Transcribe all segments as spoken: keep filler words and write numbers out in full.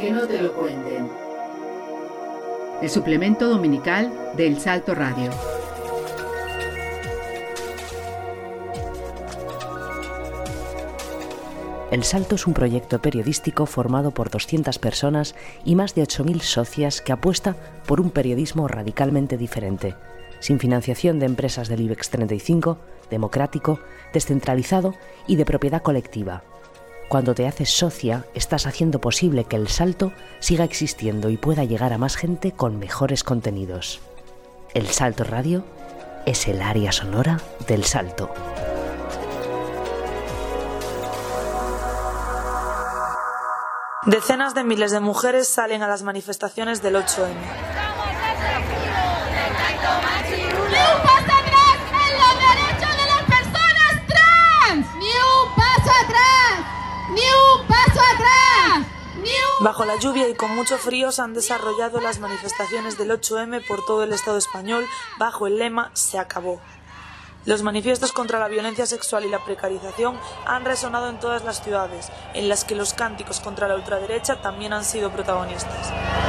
que no te lo cuenten. El suplemento dominical de El Salto Radio. El Salto es un proyecto periodístico formado por doscientas personas y más de ocho mil socias que apuesta por un periodismo radicalmente diferente, sin financiación de empresas del IBEX treinta y cinco, democrático, descentralizado y de propiedad colectiva. Cuando te haces socia, estás haciendo posible que El Salto siga existiendo y pueda llegar a más gente con mejores contenidos. El Salto Radio es el área sonora del Salto. Decenas de miles de mujeres salen a las manifestaciones del ocho eme. ¡Ni un paso atrás en los derechos de las personas trans! ¡Ni un paso atrás! ¡Ni un paso atrás! ¡Ni un... Bajo la lluvia y con mucho frío se han desarrollado las manifestaciones del ocho eme por todo el Estado español bajo el lema «Se acabó». Los manifiestos contra la violencia sexual y la precarización han resonado en todas las ciudades, en las que los cánticos contra la ultraderecha también han sido protagonistas.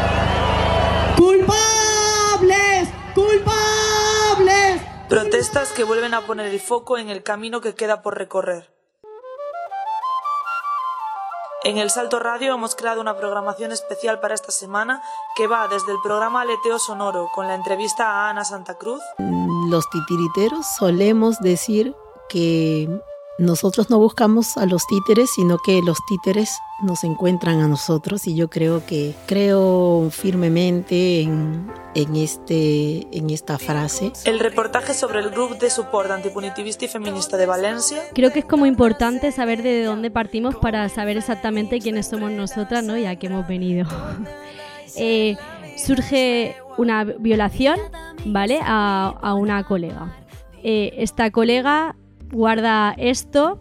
¡Culpables! ¡Culpables! Protestas que vuelven a poner el foco en el camino que queda por recorrer. En El Salto Radio hemos creado una programación especial para esta semana que va desde el programa Aleteo Sonoro con la entrevista a Ana Santa Cruz. Los titiriteros solemos decir que nosotros no buscamos a los títeres, sino que los títeres nos encuentran a nosotros, y yo creo que creo firmemente en, en, este, en esta frase. El reportaje sobre el grupo de soporte antipunitivista y feminista de Valencia. Creo que es como importante saber de dónde partimos para saber exactamente quiénes somos nosotras, ¿no? Y a qué hemos venido. eh, surge una violación, ¿vale? A, a una colega. Eh, esta colega guarda esto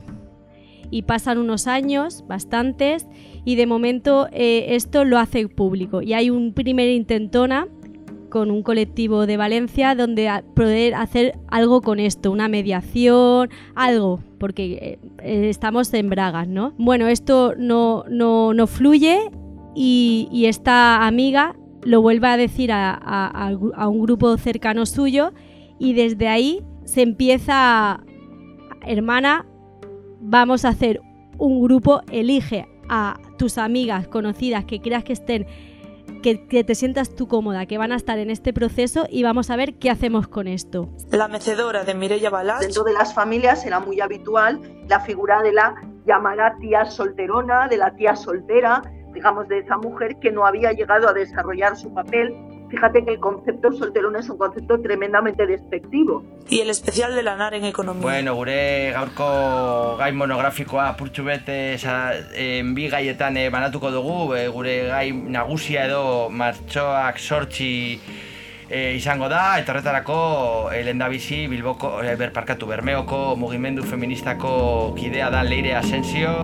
y pasan unos años, bastantes, y de momento eh, esto lo hace público. Y hay un primer intentona con un colectivo de Valencia donde a poder hacer algo con esto, una mediación, algo, porque eh, estamos en bragas, ¿no? Bueno, esto no, no, no fluye y, y esta amiga lo vuelve a decir a, a, a un grupo cercano suyo, y desde ahí se empieza a, hermana, vamos a hacer un grupo, elige a tus amigas conocidas que creas que estén, que, que te sientas tú cómoda, que van a estar en este proceso, y vamos a ver qué hacemos con esto. La mecedora de Mireia Balázs. Dentro de las familias era muy habitual la figura de la llamada tía solterona, de la tía soltera, digamos, de esa mujer que no había llegado a desarrollar su papel. Fíjate que el concepto solterón es un concepto tremendamente despectivo. Y el especial de Lanar en economía. Bueno, gure gaurko gai monografikoa apurtxu bete en bi gaietan eh, banatuko dugu, eh, gure gai nagusia edo martxoak sortzi eh, izango da, eta horretarako eh, lehendabizi Bilboko, eh, berparkatu Bermeoko mugimendu feministako kidea da Leire Asensio.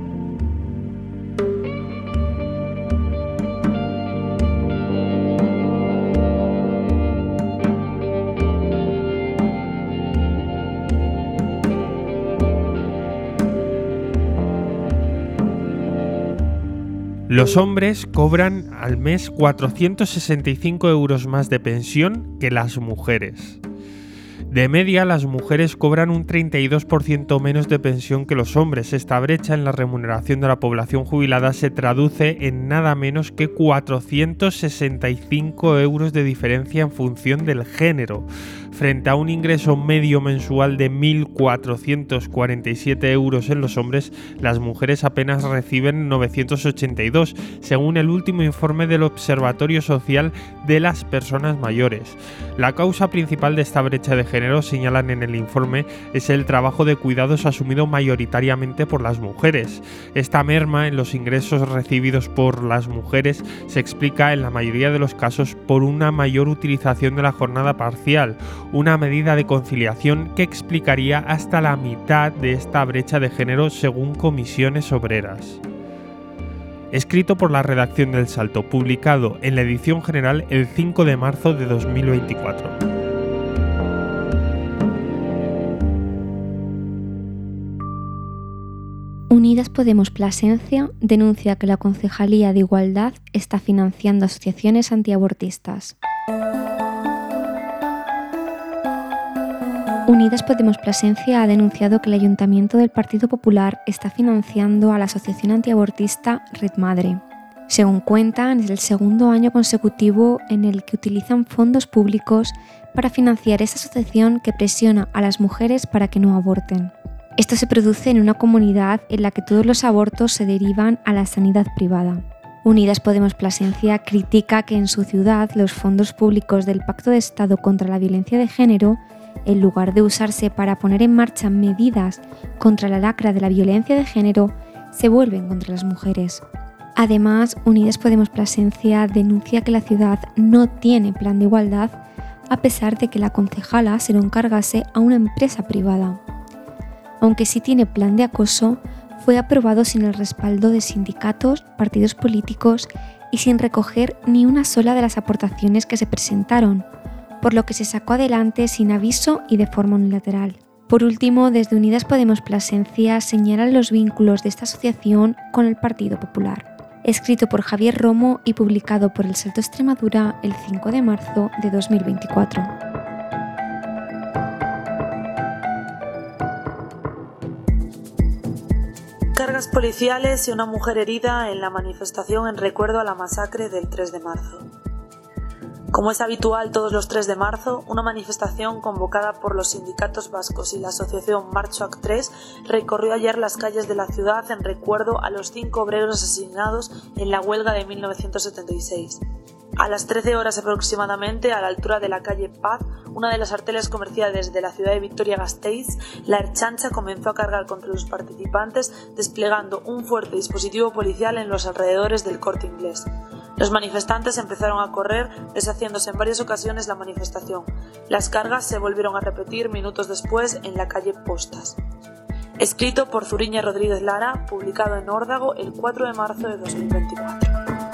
Los hombres cobran al mes cuatrocientos sesenta y cinco euros más de pensión que las mujeres. De media, las mujeres cobran un treinta y dos por ciento menos de pensión que los hombres. Esta brecha en la remuneración de la población jubilada se traduce en nada menos que cuatrocientos sesenta y cinco euros de diferencia en función del género, frente a un ingreso medio mensual de mil cuatrocientos cuarenta y siete euros en los hombres. Las mujeres apenas reciben novecientos ochenta y dos, según el último informe del Observatorio Social de las Personas Mayores. La causa principal de esta brecha de género, señalan en el informe, es el trabajo de cuidados asumido mayoritariamente por las mujeres. Esta merma en los ingresos recibidos por las mujeres se explica en la mayoría de los casos por una mayor utilización de la jornada parcial, una medida de conciliación que explicaría hasta la mitad de esta brecha de género según Comisiones Obreras. Escrito por la redacción del Salto, publicado en la edición general el cinco de marzo de dos mil veinticuatro. Unidad Unidas Podemos Plasencia denuncia que la Concejalía de Igualdad está financiando asociaciones antiabortistas. Unidas Podemos Plasencia ha denunciado que el Ayuntamiento del Partido Popular está financiando a la asociación antiabortista Red Madre. Según cuentan, es el segundo año consecutivo en el que utilizan fondos públicos para financiar esta asociación que presiona a las mujeres para que no aborten. Esto se produce en una comunidad en la que todos los abortos se derivan a la sanidad privada. Unidas Podemos Plasencia critica que en su ciudad los fondos públicos del Pacto de Estado contra la Violencia de Género, en lugar de usarse para poner en marcha medidas contra la lacra de la violencia de género, se vuelven contra las mujeres. Además, Unidas Podemos Plasencia denuncia que la ciudad no tiene plan de igualdad a pesar de que la concejala se lo encargase a una empresa privada. Aunque sí tiene plan de acoso, fue aprobado sin el respaldo de sindicatos, partidos políticos y sin recoger ni una sola de las aportaciones que se presentaron, por lo que se sacó adelante sin aviso y de forma unilateral. Por último, desde Unidas Podemos Plasencia señalan los vínculos de esta asociación con el Partido Popular. Escrito por Javier Romo y publicado por El Salto Extremadura el cinco de marzo de dos mil veinticuatro. Cargas policiales y una mujer herida en la manifestación en recuerdo a la masacre del tres de marzo. Como es habitual todos los tres de marzo, una manifestación convocada por los sindicatos vascos y la asociación Marchoac tres recorrió ayer las calles de la ciudad en recuerdo a los cinco obreros asesinados en la huelga de mil novecientos setenta y seis. A las trece horas aproximadamente, a la altura de la calle Paz, una de las arterias comerciales de la ciudad de Vitoria-Gasteiz, la Ertzaintza comenzó a cargar contra los participantes desplegando un fuerte dispositivo policial en los alrededores del Corte Inglés. Los manifestantes empezaron a correr, deshaciéndose en varias ocasiones la manifestación. Las cargas se volvieron a repetir minutos después en la calle Postas. Escrito por Zuriña Rodríguez Lara, publicado en Órdago el cuatro de marzo de dos mil veinticuatro.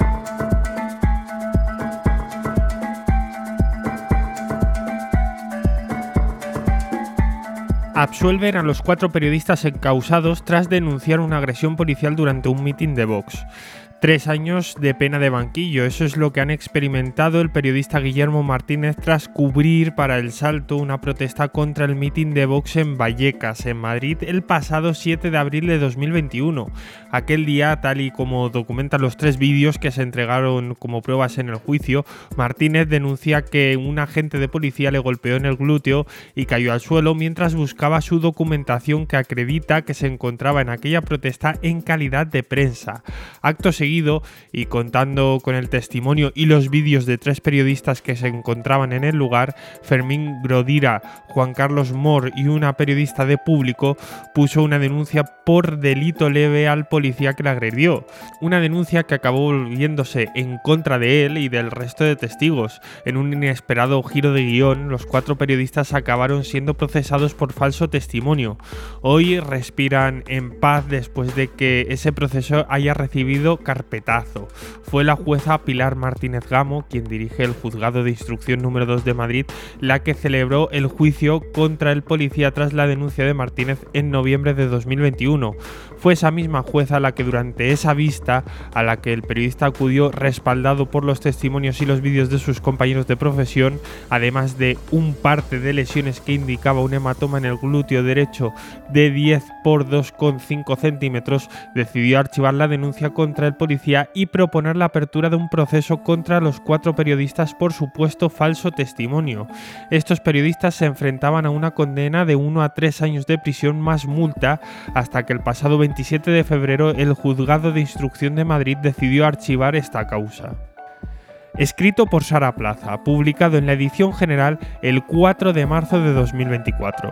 Absuelven a los cuatro periodistas encausados tras denunciar una agresión policial durante un mitin de Vox. Tres años de pena de banquillo, eso es lo que han experimentado el periodista Guillermo Martínez tras cubrir para El Salto una protesta contra el mitin de Vox en Vallecas, en Madrid, el pasado siete de abril de dos mil veintiuno. Aquel día, tal y como documentan los tres vídeos que se entregaron como pruebas en el juicio, Martínez denuncia que un agente de policía le golpeó en el glúteo y cayó al suelo mientras buscaba su documentación que acredita que se encontraba en aquella protesta en calidad de prensa. Acto seguido, y contando con el testimonio y los vídeos de tres periodistas que se encontraban en el lugar, Fermín Grodira, Juan Carlos Mor y una periodista de Público, puso una denuncia por delito leve al policía que le agredió. Una denuncia que acabó volviéndose en contra de él y del resto de testigos. En un inesperado giro de guión, los cuatro periodistas acabaron siendo procesados por falso testimonio. Hoy respiran en paz después de que ese proceso haya recibido carpetazo. Fue la jueza Pilar Martínez Gamo, quien dirige el Juzgado de Instrucción número dos de Madrid, la que celebró el juicio contra el policía tras la denuncia de Martínez en noviembre de dos mil veintiuno. Fue esa misma jueza la que durante esa vista, a la que el periodista acudió respaldado por los testimonios y los vídeos de sus compañeros de profesión, además de un parte de lesiones que indicaba un hematoma en el glúteo derecho de diez por dos coma cinco centímetros, decidió archivar la denuncia contra el policía y proponer la apertura de un proceso contra los cuatro periodistas por supuesto falso testimonio. Estos periodistas se enfrentaban a una condena de uno a tres años de prisión más multa, hasta que el pasado veintisiete de febrero el Juzgado de Instrucción de Madrid decidió archivar esta causa. Escrito por Sara Plaza, publicado en la edición general el cuatro de marzo de dos mil veinticuatro.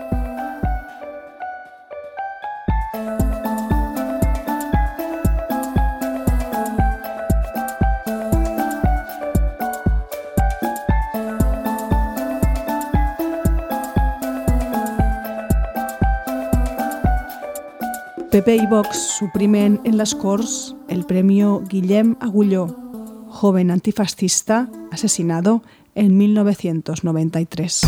P P y Vox suprimen en las Corts el premio Guillem Agulló, joven antifascista asesinado en mil novecientos noventa y tres.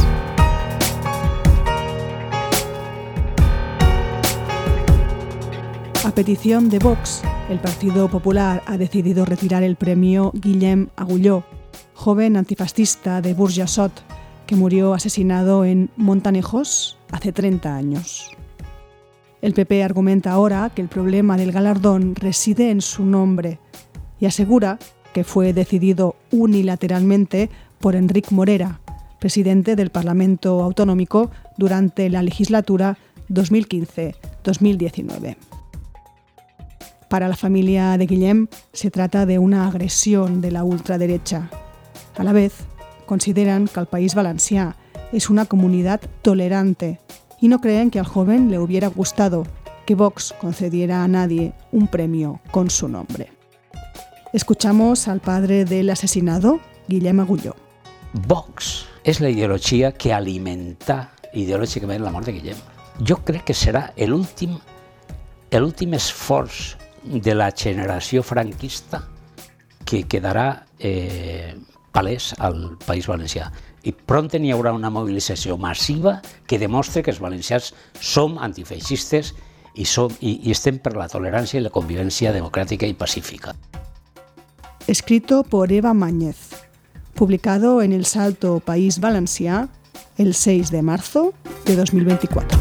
A petición de Vox, el Partido Popular ha decidido retirar el premio Guillem Agulló, joven antifascista de Burjassot, que murió asesinado en Montanejos hace treinta años. El P P argumenta ahora que el problema del galardón reside en su nombre y asegura que fue decidido unilateralmente por Enric Morera, presidente del Parlamento Autonómico durante la legislatura dos mil quince dos mil diecinueve. Para la familia de Guillem se trata de una agresión de la ultraderecha. A la vez, consideran que el País Valencià es una comunidad tolerante y no creen que al joven le hubiera gustado que Vox concediera a nadie un premio con su nombre. Escuchamos al padre del asesinado, Guillem Agulló. Vox és la ideologia que alimenta ideològicament la mort de Guillem. Jo crec que serà l'últim l'últim esforç de la generació franquista que quedarà eh, palès al País Valencià. I pront n'hi haurà una mobilització massiva que demostre que els valencians som antifeixistes i, som, i, i estem per la tolerància i la convivència democràtica i pacífica. Escrito por Eva Mañez, publicado en El Salto País Valencià el seis de marzo de dos mil veinticuatro.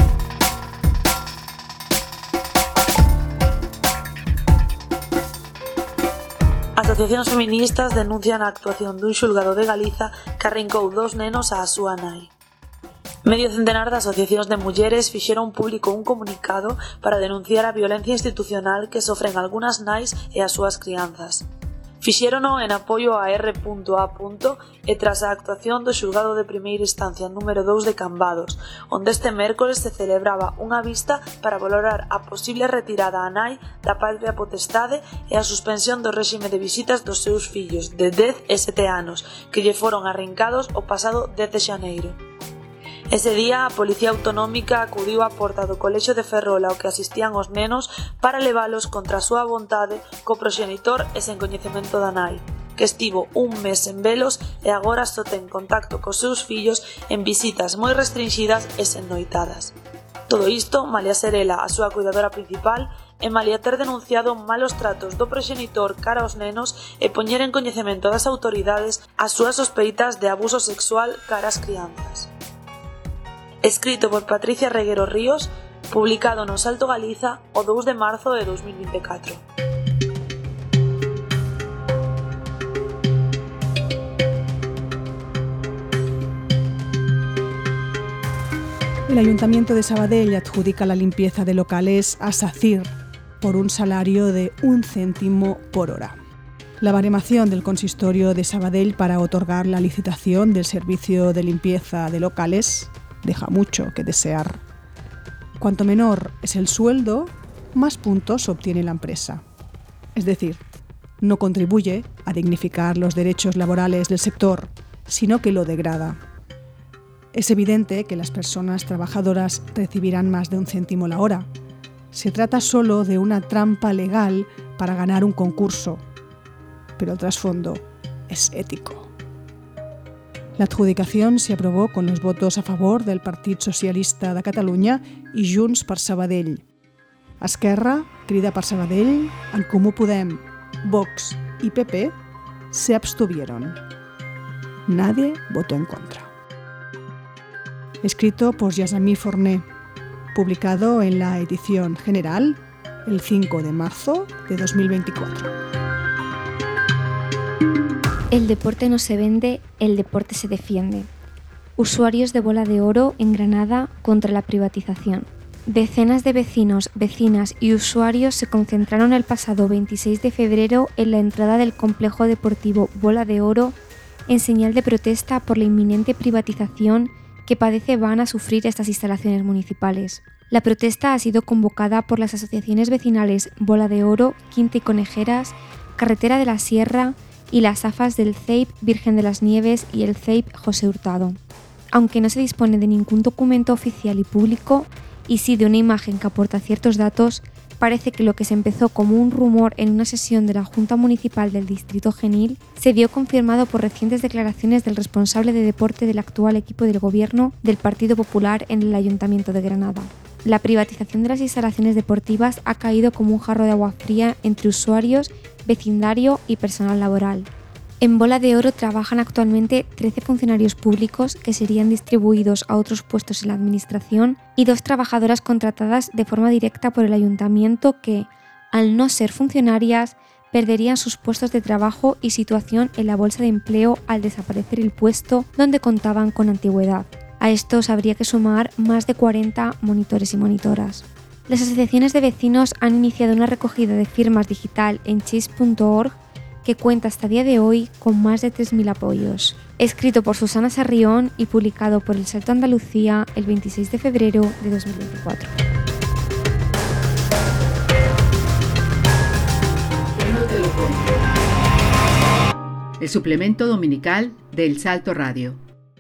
Asociacións feministas denuncian a actuación dun xulgado de Galiza que arrincou dos nenos á súa nai. Medio centenar de asociacións de mulleres fixeron público un comunicado para denunciar a violencia institucional que sofren algunhas nais e as súas crianzas. Fixérono en apoio a R A. E tras a actuación do xulgado de primeira instancia número dous de Cambados, onde este mércores se celebraba unha vista para valorar a posible retirada a nai da patria potestade e a suspensión do réxime de visitas dos seus fillos de dez e sete anos, que lle foron arrincados o pasado dez de xaneiro. Ese día, a Policía Autonómica acudiu á porta do Colexio de Ferrol ao que asistían os nenos para levalos contra a súa vontade co proxenitor e sen coñecemento da nai, que estivo un mes en velos e agora só ten contacto cos seus fillos en visitas moi restringidas e sen noitadas. Todo isto, malia ser ela a súa cuidadora principal, e malia ter denunciado malos tratos do proxenitor cara aos nenos e poñer en coñecemento das autoridades as súas sospeitas de abuso sexual cara ás crianzas. Escrito por Patricia Reguero Ríos, publicado no Salto Galiza o dous de marzo de dos mil veinticuatro. El Ayuntamiento de Sabadell adjudica la limpieza de locales a SACIR por un salario de un céntimo por hora. La baremación del consistorio de Sabadell para otorgar la licitación del servicio de limpieza de locales deja mucho que desear. Cuanto menor es el sueldo, más puntos obtiene la empresa. Es decir, no contribuye a dignificar los derechos laborales del sector, sino que lo degrada. Es evidente que las personas trabajadoras recibirán más de un céntimo la hora. Se trata solo de una trampa legal para ganar un concurso, pero el trasfondo es ético. La adjudicación se aprobó con los votos a favor del Partit Socialista de Catalunya y Junts per Sabadell. Esquerra, Crida per Sabadell, En Comú Podem, Vox y P P se abstuvieron. Nadie votó en contra. Escrito por Yasamí Forné, publicado en la edición general el cinco de marzo de dos mil veinticuatro. El deporte no se vende, el deporte se defiende. Usuarios de Bola de Oro en Granada contra la privatización. Decenas de vecinos, vecinas y usuarios se concentraron el pasado veintiséis de febrero en la entrada del complejo deportivo Bola de Oro en señal de protesta por la inminente privatización que padece van a sufrir estas instalaciones municipales. La protesta ha sido convocada por las asociaciones vecinales Bola de Oro, Quinta y Conejeras, Carretera de la Sierra y las A F As del C E I P Virgen de las Nieves y el C E I P José Hurtado. Aunque no se dispone de ningún documento oficial y público, y sí de una imagen que aporta ciertos datos, parece que lo que se empezó como un rumor en una sesión de la Junta Municipal del Distrito Genil se vio confirmado por recientes declaraciones del responsable de deporte del actual equipo del gobierno del Partido Popular en el Ayuntamiento de Granada. la privatización de las instalaciones deportivas ha caído como un jarro de agua fría entre usuarios, vecindario y personal laboral. En Bola de Oro trabajan actualmente trece funcionarios públicos que serían distribuidos a otros puestos en la administración y dos trabajadoras contratadas de forma directa por el ayuntamiento que, al no ser funcionarias, perderían sus puestos de trabajo y situación en la bolsa de empleo al desaparecer el puesto donde contaban con antigüedad. A estos habría que sumar más de cuarenta monitores y monitoras. Las asociaciones de vecinos han iniciado una recogida de firmas digital en change punto org que cuenta hasta día de hoy con más de tres mil apoyos. Escrito por Susana Sarrión y publicado por El Salto Andalucía el veintiséis de febrero de dos mil veinticuatro. El suplemento dominical de El Salto Radio.